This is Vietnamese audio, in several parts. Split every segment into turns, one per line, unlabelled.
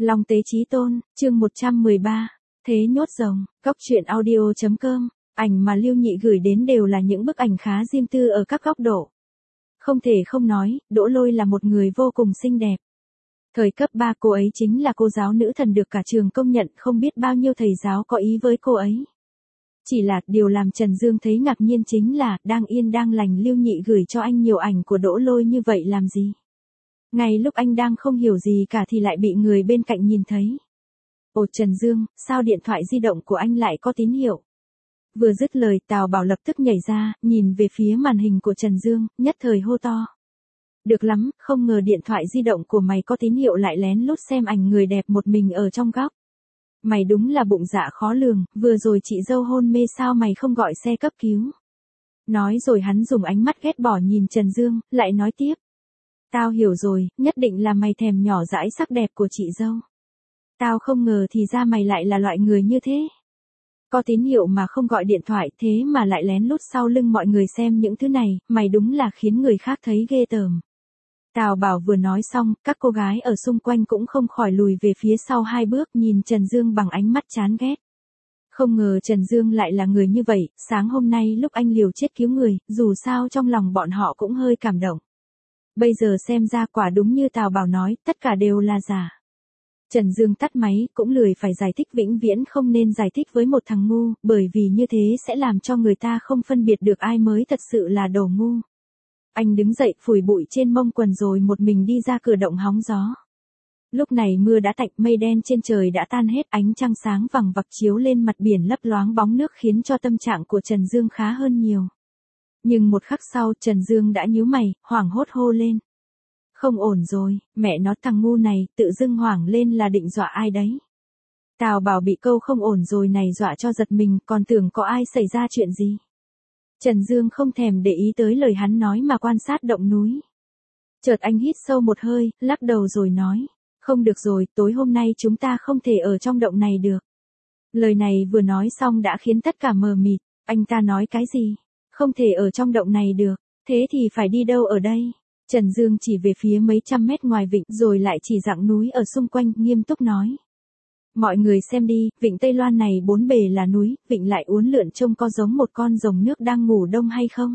Long Tế Chí Tôn, chương 113, Thế nhốt rồng, Cóc truyện audio.com, ảnh mà Lưu Nhị gửi đến đều là những bức ảnh khá riêng tư ở các góc độ. Không thể không nói, Đỗ Lôi là một người vô cùng xinh đẹp. Thời cấp 3 cô ấy chính là cô giáo nữ thần được cả trường công nhận, không biết bao nhiêu thầy giáo có ý với cô ấy. Chỉ là điều làm Trần Dương thấy ngạc nhiên chính là đang yên đang lành Lưu Nhị gửi cho anh nhiều ảnh của Đỗ Lôi như vậy làm gì? Ngay lúc anh đang không hiểu gì cả thì lại bị người bên cạnh nhìn thấy. Ồ Trần Dương, sao điện thoại di động của anh lại có tín hiệu? Vừa dứt lời Tào Bảo lập tức nhảy ra, nhìn về phía màn hình của Trần Dương, nhất thời hô to. Được lắm, không ngờ điện thoại di động của mày có tín hiệu lại lén lút xem ảnh người đẹp một mình ở trong góc. Mày đúng là bụng dạ khó lường, vừa rồi chị dâu hôn mê sao mày không gọi xe cấp cứu? Nói rồi hắn dùng ánh mắt ghét bỏ nhìn Trần Dương, lại nói tiếp. Tao hiểu rồi, nhất định là mày thèm nhỏ dãi sắc đẹp của chị dâu. Tao không ngờ thì ra mày lại là loại người như thế. Có tín hiệu mà không gọi điện thoại thế mà lại lén lút sau lưng mọi người xem những thứ này, mày đúng là khiến người khác thấy ghê tởm. Tào Bảo vừa nói xong, các cô gái ở xung quanh cũng không khỏi lùi về phía sau 2 bước nhìn Trần Dương bằng ánh mắt chán ghét. Không ngờ Trần Dương lại là người như vậy, sáng hôm nay lúc anh liều chết cứu người, dù sao trong lòng bọn họ cũng hơi cảm động. Bây giờ xem ra quả đúng như Tào Bảo nói, tất cả đều là giả. Trần Dương tắt máy, cũng lười phải giải thích vĩnh viễn không nên giải thích với một thằng ngu, bởi vì như thế sẽ làm cho người ta không phân biệt được ai mới thật sự là đồ ngu. Anh đứng dậy phủi bụi trên mông quần rồi một mình đi ra cửa động hóng gió. Lúc này mưa đã tạnh, mây đen trên trời đã tan hết, ánh trăng sáng vằng vặc chiếu lên mặt biển lấp loáng bóng nước khiến cho tâm trạng của Trần Dương khá hơn nhiều. Nhưng một khắc sau Trần Dương đã nhíu mày, hoảng hốt hô lên. Không ổn rồi, mẹ nó thằng ngu này, tự dưng hoảng lên là định dọa ai đấy. Tào Bảo bị câu không ổn rồi này dọa cho giật mình, còn tưởng có ai xảy ra chuyện gì. Trần Dương không thèm để ý tới lời hắn nói mà quan sát động núi. Chợt anh hít sâu một hơi, lắc đầu rồi nói. Không được rồi, tối hôm nay chúng ta không thể ở trong động này được. Lời này vừa nói xong đã khiến tất cả mờ mịt, anh ta nói cái gì? Không thể ở trong động này được, thế thì phải đi đâu ở đây? Trần Dương chỉ về phía mấy trăm mét ngoài vịnh rồi lại chỉ dặng núi ở xung quanh, nghiêm túc nói. Mọi người xem đi, vịnh Tây Loan này 4 bề là núi, vịnh lại uốn lượn trông có giống một con rồng nước đang ngủ đông hay không?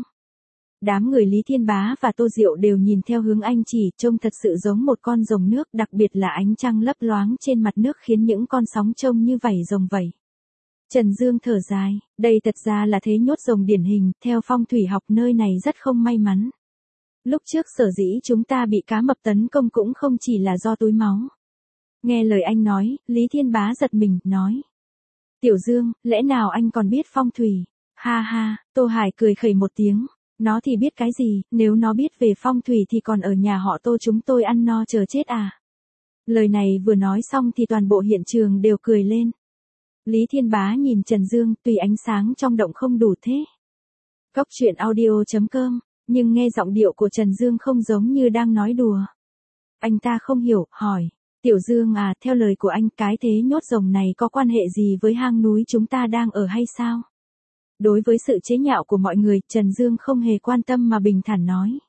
Đám người Lý Thiên Bá và Tô Diệu đều nhìn theo hướng anh chỉ, trông thật sự giống một con rồng nước, đặc biệt là ánh trăng lấp loáng trên mặt nước khiến những con sóng trông như vảy rồng vậy. Trần Dương thở dài, đây thật ra là thế nhốt rồng điển hình, theo phong thủy học nơi này rất không may mắn. Lúc trước sở dĩ chúng ta bị cá mập tấn công cũng không chỉ là do túi máu. Nghe lời anh nói, Lý Thiên Bá giật mình, nói. Tiểu Dương, lẽ nào anh còn biết phong thủy? Ha ha, Tô Hải cười khẩy một tiếng. Nó thì biết cái gì, nếu nó biết về phong thủy thì còn ở nhà họ Tô chúng tôi ăn no chờ chết à? Lời này vừa nói xong thì toàn bộ hiện trường đều cười lên. Lý Thiên Bá nhìn Trần Dương, tùy ánh sáng trong động không đủ thế. Cóc truyện audio.com, nhưng nghe giọng điệu của Trần Dương không giống như đang nói đùa. Anh ta không hiểu, hỏi. Tiểu Dương à, theo lời của anh, cái thế nhốt rồng này có quan hệ gì với hang núi chúng ta đang ở hay sao? Đối với sự chế nhạo của mọi người, Trần Dương không hề quan tâm mà bình thản nói.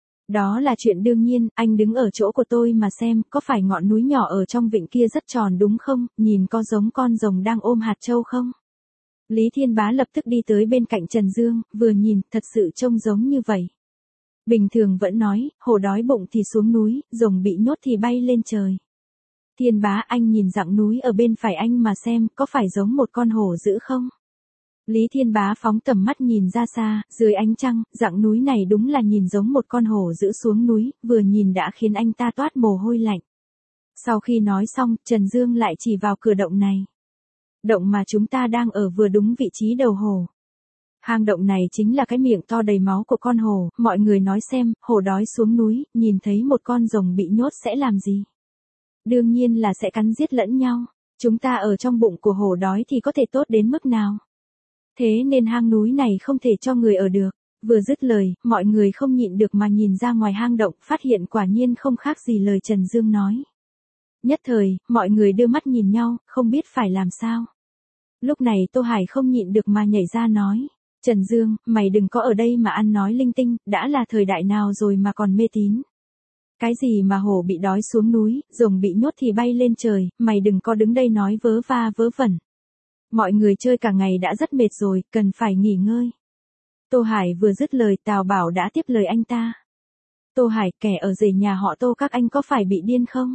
Đó là chuyện đương nhiên, anh đứng ở chỗ của tôi mà xem, có phải ngọn núi nhỏ ở trong vịnh kia rất tròn đúng không, nhìn có giống con rồng đang ôm hạt châu không? Lý Thiên Bá lập tức đi tới bên cạnh Trần Dương, vừa nhìn, thật sự trông giống như vậy. Bình thường vẫn nói, hổ đói bụng thì xuống núi, rồng bị nhốt thì bay lên trời. Thiên Bá anh nhìn dặng núi ở bên phải anh mà xem, có phải giống một con hổ dữ không? Lý Thiên Bá phóng tầm mắt nhìn ra xa, dưới ánh trăng, dặng núi này đúng là nhìn giống một con hổ dữ xuống núi, vừa nhìn đã khiến anh ta toát mồ hôi lạnh. Sau khi nói xong, Trần Dương lại chỉ vào cửa động này. Động mà chúng ta đang ở vừa đúng vị trí đầu hồ. Hang động này chính là cái miệng to đầy máu của con hổ, mọi người nói xem, hổ đói xuống núi, nhìn thấy một con rồng bị nhốt sẽ làm gì? Đương nhiên là sẽ cắn giết lẫn nhau, chúng ta ở trong bụng của hổ đói thì có thể tốt đến mức nào? Thế nên hang núi này không thể cho người ở được. Vừa dứt lời, mọi người không nhịn được mà nhìn ra ngoài hang động, phát hiện quả nhiên không khác gì lời Trần Dương nói. Nhất thời, mọi người đưa mắt nhìn nhau, không biết phải làm sao. Lúc này Tô Hải không nhịn được mà nhảy ra nói. Trần Dương, mày đừng có ở đây mà ăn nói linh tinh, đã là thời đại nào rồi mà còn mê tín. Cái gì mà hổ bị đói xuống núi, rồng bị nhốt thì bay lên trời, mày đừng có đứng đây nói vớ va vớ vẩn. Mọi người chơi cả ngày đã rất mệt rồi, cần phải nghỉ ngơi. Tô Hải vừa dứt lời Tào Bảo đã tiếp lời anh ta. Tô Hải, kẻ ở rể nhà họ Tô các anh có phải bị điên không?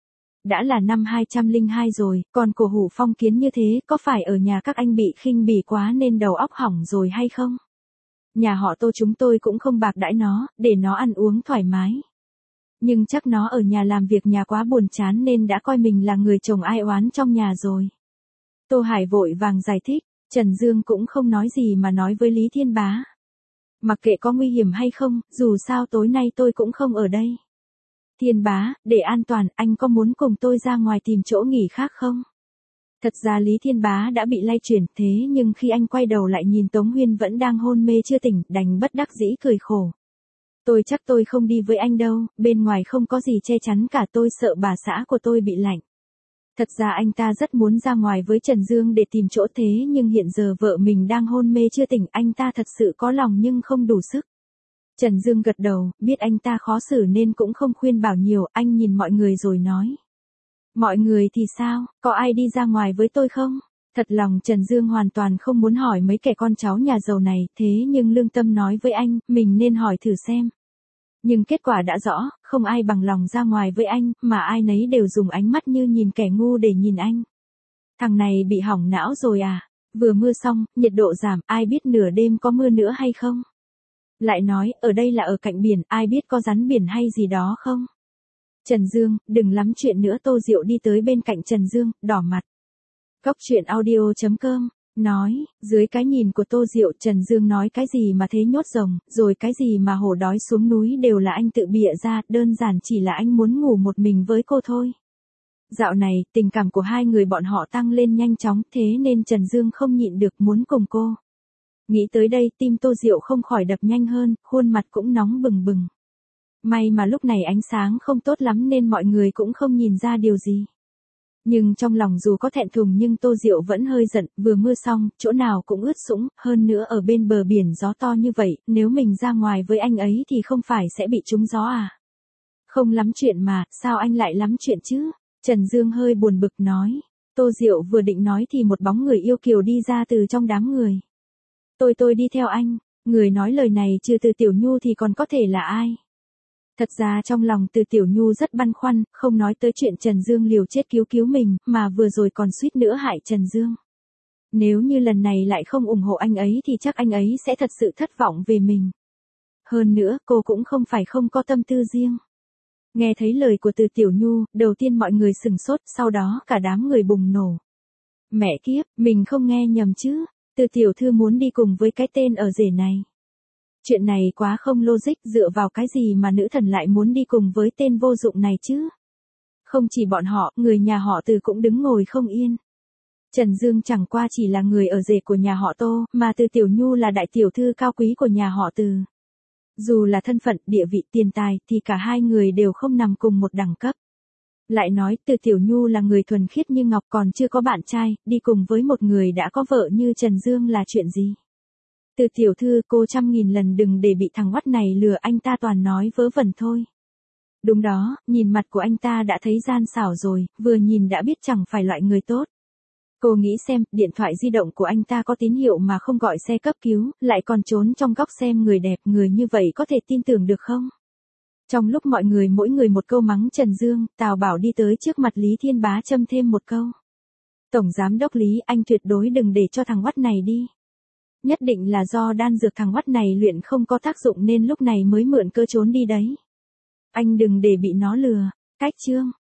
Đã là năm 202 rồi, còn cổ hủ phong kiến như thế, có phải ở nhà các anh bị khinh bỉ quá nên đầu óc hỏng rồi hay không? Nhà họ Tô chúng tôi cũng không bạc đãi nó, để nó ăn uống thoải mái. Nhưng chắc nó ở nhà làm việc nhà quá buồn chán nên đã coi mình là người chồng ai oán trong nhà rồi. Tô Hải vội vàng giải thích, Trần Dương cũng không nói gì mà nói với Lý Thiên Bá. Mặc kệ có nguy hiểm hay không, dù sao tối nay tôi cũng không ở đây. Thiên Bá, để an toàn, anh có muốn cùng tôi ra ngoài tìm chỗ nghỉ khác không? Thật ra Lý Thiên Bá đã bị lay chuyển, thế nhưng khi anh quay đầu lại nhìn Tống Huyên vẫn đang hôn mê chưa tỉnh, đành bất đắc dĩ cười khổ. Tôi chắc tôi không đi với anh đâu, bên ngoài không có gì che chắn cả, tôi sợ bà xã của tôi bị lạnh. Thật ra anh ta rất muốn ra ngoài với Trần Dương để tìm chỗ thế nhưng hiện giờ vợ mình đang hôn mê chưa tỉnh, anh ta thật sự có lòng nhưng không đủ sức. Trần Dương gật đầu, biết anh ta khó xử nên cũng không khuyên bảo nhiều, anh nhìn mọi người rồi nói. Mọi người thì sao, có ai đi ra ngoài với tôi không? Thật lòng Trần Dương hoàn toàn không muốn hỏi mấy kẻ con cháu nhà giàu này, thế nhưng lương tâm nói với anh, mình nên hỏi thử xem. Nhưng kết quả đã rõ, không ai bằng lòng ra ngoài với anh, mà ai nấy đều dùng ánh mắt như nhìn kẻ ngu để nhìn anh. Thằng này bị hỏng não rồi à? Vừa mưa xong, nhiệt độ giảm, ai biết nửa đêm có mưa nữa hay không? Lại nói, ở đây là ở cạnh biển, ai biết có rắn biển hay gì đó không? Trần Dương, đừng lắm chuyện nữa. Tô Diệu đi tới bên cạnh Trần Dương, đỏ mặt. Cóc truyện audio.com nói, dưới cái nhìn của Tô Diệu, Trần Dương nói cái gì mà thế nhốt rồng, rồi cái gì mà hổ đói xuống núi đều là anh tự bịa ra, đơn giản chỉ là anh muốn ngủ một mình với cô thôi. Dạo này, tình cảm của hai người bọn họ tăng lên nhanh chóng, thế nên Trần Dương không nhịn được muốn cùng cô. Nghĩ tới đây, tim Tô Diệu không khỏi đập nhanh hơn, khuôn mặt cũng nóng bừng bừng. May mà lúc này ánh sáng không tốt lắm nên mọi người cũng không nhìn ra điều gì. Nhưng trong lòng dù có thẹn thùng nhưng Tô Diệu vẫn hơi giận, vừa mưa xong, chỗ nào cũng ướt sũng, hơn nữa ở bên bờ biển gió to như vậy, nếu mình ra ngoài với anh ấy thì không phải sẽ bị trúng gió à? Không lắm chuyện mà, sao anh lại lắm chuyện chứ? Trần Dương hơi buồn bực nói. Tô Diệu vừa định nói thì một bóng người yêu kiều đi ra từ trong đám người. Tôi đi theo anh, người nói lời này trừ Từ Tiểu Nhu thì còn có thể là ai? Thật ra trong lòng Từ Tiểu Nhu rất băn khoăn, không nói tới chuyện Trần Dương liều chết cứu mình, mà vừa rồi còn suýt nữa hại Trần Dương. Nếu như lần này lại không ủng hộ anh ấy thì chắc anh ấy sẽ thật sự thất vọng về mình. Hơn nữa, cô cũng không phải không có tâm tư riêng. Nghe thấy lời của Từ Tiểu Nhu, đầu tiên mọi người sửng sốt, sau đó cả đám người bùng nổ. Mẹ kiếp, mình không nghe nhầm chứ, Từ tiểu thư muốn đi cùng với cái tên ở rể này. Chuyện này quá không logic, dựa vào cái gì mà nữ thần lại muốn đi cùng với tên vô dụng này chứ? Không chỉ bọn họ, người nhà họ Từ cũng đứng ngồi không yên. Trần Dương chẳng qua chỉ là người ở rể của nhà họ Tô, mà Từ Tiểu Nhu là đại tiểu thư cao quý của nhà họ Từ. Dù là thân phận, địa vị, tiền tài, thì cả hai người đều không nằm cùng một đẳng cấp. Lại nói, Từ Tiểu Nhu là người thuần khiết như ngọc còn chưa có bạn trai, đi cùng với một người đã có vợ như Trần Dương là chuyện gì? Từ tiểu thư, cô 100.000 lần đừng để bị thằng oắt này lừa, anh ta toàn nói vớ vẩn thôi. Đúng đó, nhìn mặt của anh ta đã thấy gian xảo rồi, vừa nhìn đã biết chẳng phải loại người tốt. Cô nghĩ xem, điện thoại di động của anh ta có tín hiệu mà không gọi xe cấp cứu, lại còn trốn trong góc xem người đẹp, người như vậy có thể tin tưởng được không? Trong lúc mọi người mỗi người một câu mắng Trần Dương, Tào Bảo đi tới trước mặt Lý Thiên Bá châm thêm một câu. Tổng giám đốc Lý, anh tuyệt đối đừng để cho thằng oắt này đi. Nhất định là do đan dược thằng oắt này luyện không có tác dụng nên lúc này mới mượn cơ trốn đi đấy. Anh đừng để bị nó lừa. Cách chương